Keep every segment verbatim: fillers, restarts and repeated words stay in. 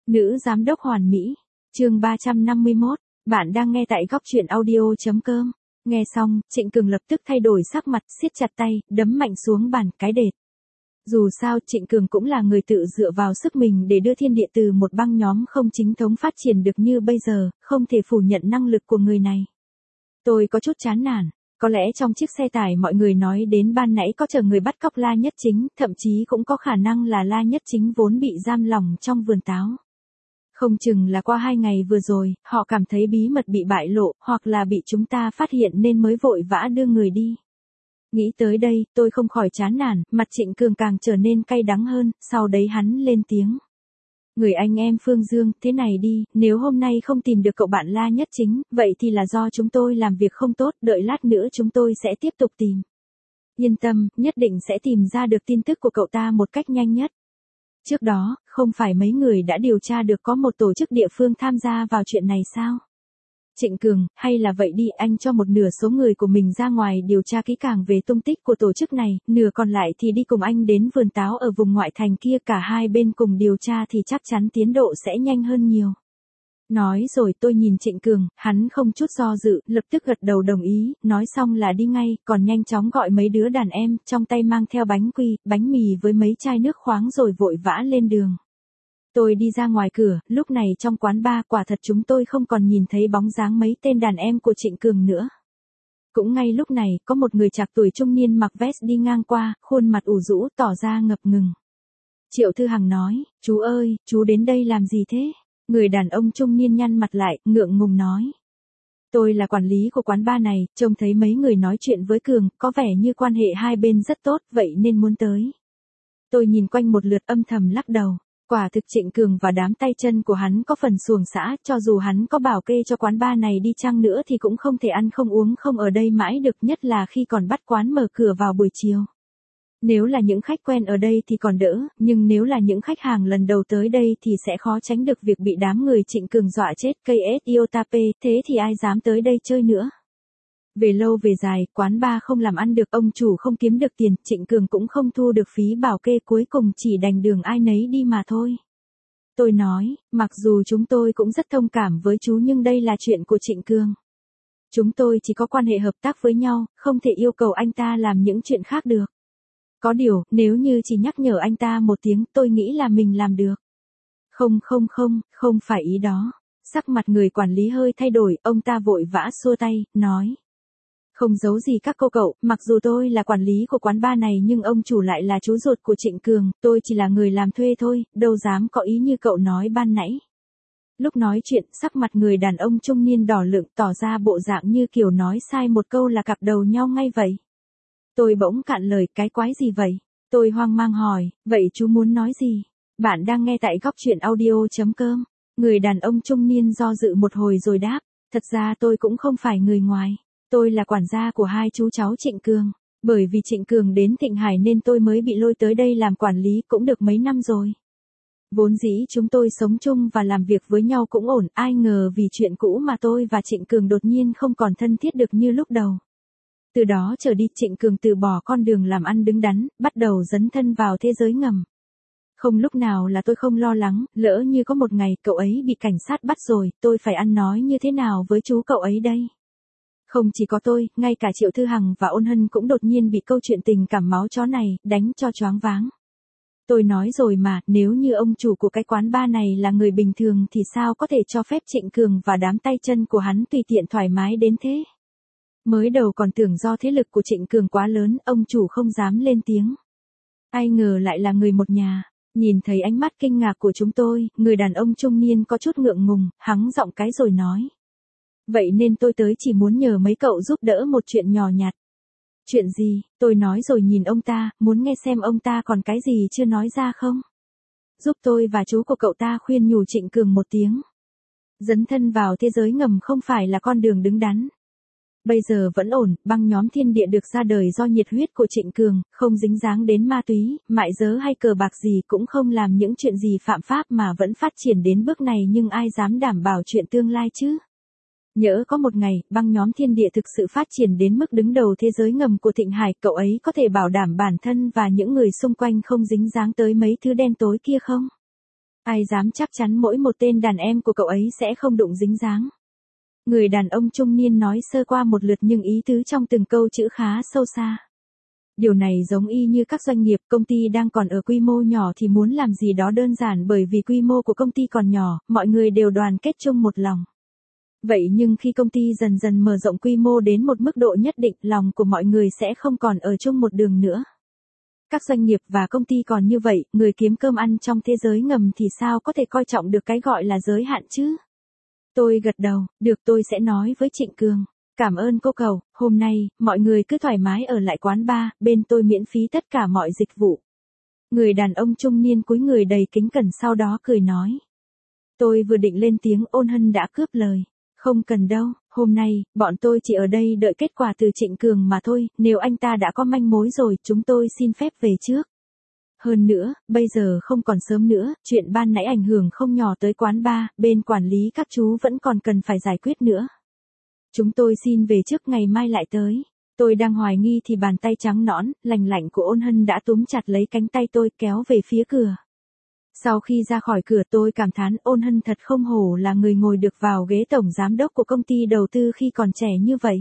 Nữ giám đốc hoàn mỹ. Chương ba trăm năm mươi mốt. Bạn đang nghe tại góc truyện audio chấm com. Nghe xong, Trịnh Cường lập tức thay đổi sắc mặt, siết chặt tay, đấm mạnh xuống bàn, cái đệt. Dù sao, Trịnh Cường cũng là người tự dựa vào sức mình để đưa thiên địa từ một băng nhóm không chính thống phát triển được như bây giờ, không thể phủ nhận năng lực của người này. Tôi có chút chán nản. Có lẽ trong chiếc xe tải mọi người nói đến ban nãy có chở người bắt cóc La Nhất Chính, thậm chí cũng có khả năng là La Nhất Chính vốn bị giam lỏng trong vườn táo. Không chừng là qua hai ngày vừa rồi, họ cảm thấy bí mật bị bại lộ, hoặc là bị chúng ta phát hiện nên mới vội vã đưa người đi. Nghĩ tới đây, tôi không khỏi chán nản, mặt Trịnh Cường càng trở nên cay đắng hơn, sau đấy hắn lên tiếng. Người anh em Phương Dương, thế này đi, nếu hôm nay không tìm được cậu bạn La Nhất Chính, vậy thì là do chúng tôi làm việc không tốt, đợi lát nữa chúng tôi sẽ tiếp tục tìm. Yên tâm, nhất định sẽ tìm ra được tin tức của cậu ta một cách nhanh nhất. Trước đó, không phải mấy người đã điều tra được có một tổ chức địa phương tham gia vào chuyện này sao? Trịnh Cường, hay là vậy đi, anh cho một nửa số người của mình ra ngoài điều tra kỹ càng về tung tích của tổ chức này, nửa còn lại thì đi cùng anh đến vườn táo ở vùng ngoại thành kia, cả hai bên cùng điều tra thì chắc chắn tiến độ sẽ nhanh hơn nhiều. Nói rồi tôi nhìn Trịnh Cường, hắn không chút do dự, lập tức gật đầu đồng ý, nói xong là đi ngay, còn nhanh chóng gọi mấy đứa đàn em, trong tay mang theo bánh quy, bánh mì với mấy chai nước khoáng rồi vội vã lên đường. Tôi đi ra ngoài cửa, lúc này trong quán bar quả thật chúng tôi không còn nhìn thấy bóng dáng mấy tên đàn em của Trịnh Cường nữa. Cũng ngay lúc này, có một người trạc tuổi trung niên mặc vest đi ngang qua, khuôn mặt ủ rũ tỏ ra ngập ngừng. Triệu Thư Hằng nói, chú ơi, chú đến đây làm gì thế? Người đàn ông trung niên nhăn mặt lại, ngượng ngùng nói. Tôi là quản lý của quán bar này, trông thấy mấy người nói chuyện với Cường, có vẻ như quan hệ hai bên rất tốt, vậy nên muốn tới. Tôi nhìn quanh một lượt âm thầm lắc đầu. Quả thực Trịnh Cường và đám tay chân của hắn có phần xuồng xã, cho dù hắn có bảo kê cho quán bar này đi chăng nữa thì cũng không thể ăn không uống không ở đây mãi được, nhất là khi còn bắt quán mở cửa vào buổi chiều. Nếu là những khách quen ở đây thì còn đỡ, nhưng nếu là những khách hàng lần đầu tới đây thì sẽ khó tránh được việc bị đám người Trịnh Cường dọa chết, cây ét Iotape, thế thì ai dám tới đây chơi nữa. Về lâu về dài, quán bar không làm ăn được, ông chủ không kiếm được tiền, Trịnh Cường cũng không thu được phí bảo kê, cuối cùng chỉ đành đường ai nấy đi mà thôi. Tôi nói, mặc dù chúng tôi cũng rất thông cảm với chú nhưng đây là chuyện của Trịnh Cường. Chúng tôi chỉ có quan hệ hợp tác với nhau, không thể yêu cầu anh ta làm những chuyện khác được. Có điều, nếu như chỉ nhắc nhở anh ta một tiếng, tôi nghĩ là mình làm được. Không không không, không phải ý đó. Sắc mặt người quản lý hơi thay đổi, ông ta vội vã xua tay, nói. Không giấu gì các cô cậu, mặc dù tôi là quản lý của quán bar này nhưng ông chủ lại là chú ruột của Trịnh Cường, tôi chỉ là người làm thuê thôi, đâu dám có ý như cậu nói ban nãy. Lúc nói chuyện, sắc mặt người đàn ông trung niên đỏ lựng, tỏ ra bộ dạng như kiểu nói sai một câu là cặp đầu nhau ngay vậy. Tôi bỗng cạn lời, cái quái gì vậy? Tôi hoang mang hỏi, vậy chú muốn nói gì? Bạn đang nghe tại góc truyện audio chấm com. Người đàn ông trung niên do dự một hồi rồi đáp, thật ra tôi cũng không phải người ngoài. Tôi là quản gia của hai chú cháu Trịnh Cường. Bởi vì Trịnh Cường đến Thịnh Hải nên tôi mới bị lôi tới đây làm quản lý, cũng được mấy năm rồi. Vốn dĩ chúng tôi sống chung và làm việc với nhau cũng ổn, ai ngờ vì chuyện cũ mà tôi và Trịnh Cường đột nhiên không còn thân thiết được như lúc đầu. Từ đó trở đi Trịnh Cường từ bỏ con đường làm ăn đứng đắn, bắt đầu dấn thân vào thế giới ngầm. Không lúc nào là tôi không lo lắng, lỡ như có một ngày cậu ấy bị cảnh sát bắt rồi, tôi phải ăn nói như thế nào với chú cậu ấy đây? Không chỉ có tôi, ngay cả Triệu Thư Hằng và Ôn Hân cũng đột nhiên bị câu chuyện tình cảm máu chó này đánh cho choáng váng. Tôi nói rồi mà, nếu như ông chủ của cái quán bar này là người bình thường thì sao có thể cho phép Trịnh Cường và đám tay chân của hắn tùy tiện thoải mái đến thế? Mới đầu còn tưởng do thế lực của Trịnh Cường quá lớn, ông chủ không dám lên tiếng. Ai ngờ lại là người một nhà. Nhìn thấy ánh mắt kinh ngạc của chúng tôi, người đàn ông trung niên có chút ngượng ngùng, hắng giọng cái rồi nói. Vậy nên tôi tới chỉ muốn nhờ mấy cậu giúp đỡ một chuyện nhỏ nhặt. Chuyện gì? Tôi nói rồi nhìn ông ta, muốn nghe xem ông ta còn cái gì chưa nói ra không? Giúp tôi và chú của cậu ta khuyên nhủ Trịnh Cường một tiếng. Dấn thân vào thế giới ngầm không phải là con đường đứng đắn. Bây giờ vẫn ổn, băng nhóm Thiên Địa được ra đời do nhiệt huyết của Trịnh Cường, không dính dáng đến ma túy, mại dớ hay cờ bạc gì, cũng không làm những chuyện gì phạm pháp mà vẫn phát triển đến bước này, nhưng ai dám đảm bảo chuyện tương lai chứ? Nhỡ có một ngày, băng nhóm Thiên Địa thực sự phát triển đến mức đứng đầu thế giới ngầm của Thịnh Hải, cậu ấy có thể bảo đảm bản thân và những người xung quanh không dính dáng tới mấy thứ đen tối kia không? Ai dám chắc chắn mỗi một tên đàn em của cậu ấy sẽ không đụng dính dáng. Người đàn ông trung niên nói sơ qua một lượt nhưng ý tứ trong từng câu chữ khá sâu xa. Điều này giống y như các doanh nghiệp, công ty đang còn ở quy mô nhỏ thì muốn làm gì đó đơn giản bởi vì quy mô của công ty còn nhỏ, mọi người đều đoàn kết chung một lòng. Vậy nhưng khi công ty dần dần mở rộng quy mô đến một mức độ nhất định, lòng của mọi người sẽ không còn ở chung một đường nữa. Các doanh nghiệp và công ty còn như vậy, người kiếm cơm ăn trong thế giới ngầm thì sao có thể coi trọng được cái gọi là giới hạn chứ? Tôi gật đầu, được tôi sẽ nói với Trịnh Cường. Cảm ơn cô cậu, hôm nay, mọi người cứ thoải mái ở lại quán bar, bên tôi miễn phí tất cả mọi dịch vụ. Người đàn ông trung niên cúi người đầy kính cẩn sau đó cười nói. Tôi vừa định lên tiếng Ôn Hân đã cướp lời. Không cần đâu, hôm nay, bọn tôi chỉ ở đây đợi kết quả từ Trịnh Cường mà thôi, nếu anh ta đã có manh mối rồi, chúng tôi xin phép về trước. Hơn nữa, bây giờ không còn sớm nữa, chuyện ban nãy ảnh hưởng không nhỏ tới quán bar, bên quản lý các chú vẫn còn cần phải giải quyết nữa. Chúng tôi xin về trước, ngày mai lại tới. Tôi đang hoài nghi thì bàn tay trắng nõn, lành lạnh của Ôn Hân đã túm chặt lấy cánh tay tôi kéo về phía cửa. Sau khi ra khỏi cửa tôi cảm thán Ôn Hân thật không hổ là người ngồi được vào ghế tổng giám đốc của công ty đầu tư khi còn trẻ như vậy.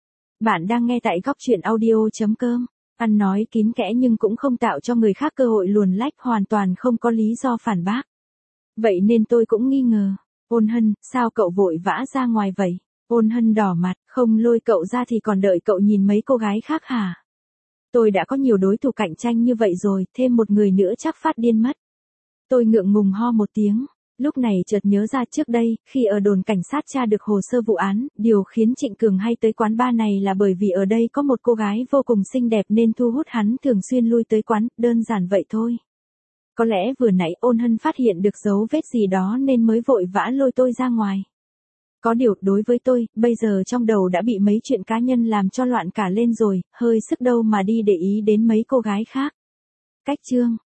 Bạn đang nghe tại góc truyện audio chấm com. Ăn nói kín kẽ nhưng cũng không tạo cho người khác cơ hội luồn lách, hoàn toàn không có lý do phản bác. Vậy nên tôi cũng nghi ngờ. Ôn Hân, sao cậu vội vã ra ngoài vậy? Ôn Hân đỏ mặt, không lôi cậu ra thì còn đợi cậu nhìn mấy cô gái khác hả? Tôi đã có nhiều đối thủ cạnh tranh như vậy rồi, thêm một người nữa chắc phát điên mất. Tôi ngượng ngùng ho một tiếng, lúc này chợt nhớ ra trước đây, khi ở đồn cảnh sát tra được hồ sơ vụ án, điều khiến Trịnh Cường hay tới quán bar này là bởi vì ở đây có một cô gái vô cùng xinh đẹp nên thu hút hắn thường xuyên lui tới quán, đơn giản vậy thôi. Có lẽ vừa nãy Ôn Hân phát hiện được dấu vết gì đó nên mới vội vã lôi tôi ra ngoài. Có điều, đối với tôi, bây giờ trong đầu đã bị mấy chuyện cá nhân làm cho loạn cả lên rồi, hơi sức đâu mà đi để ý đến mấy cô gái khác. Cách chương